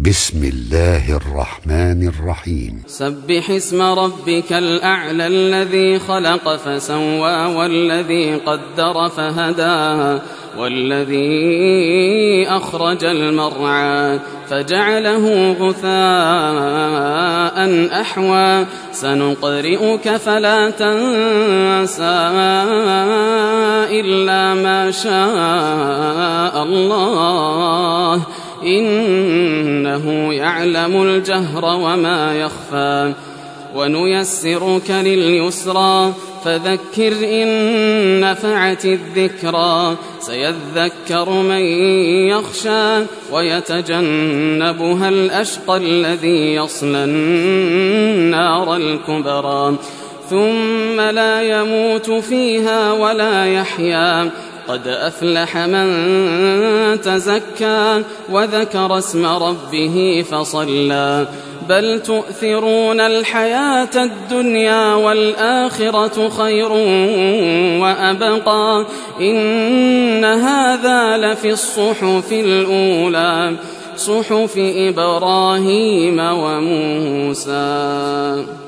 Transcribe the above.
بسم الله الرحمن الرحيم. سبح اسم ربك الأعلى الذي خلق فسوى والذي قدر فهدى والذي أخرج المرعى فجعله غثاء أحوى سنقرئك فلا تنسى إلا ما شاء الله إنه يعلم الجهر وما يخفى ونيسرك لليسرى فذكر إن نفعت الذكرى سيذكر من يخشى ويتجنبها الأشقى الذي يصلى النار الكبرى ثم لا يموت فيها ولا يحيا قد أفلح من تزكى وذكر اسم ربه فصلى بل تؤثرون الحياة الدنيا والآخرة خير وأبقى إن هذا لفي الصحف الأولى صحف إبراهيم وموسى.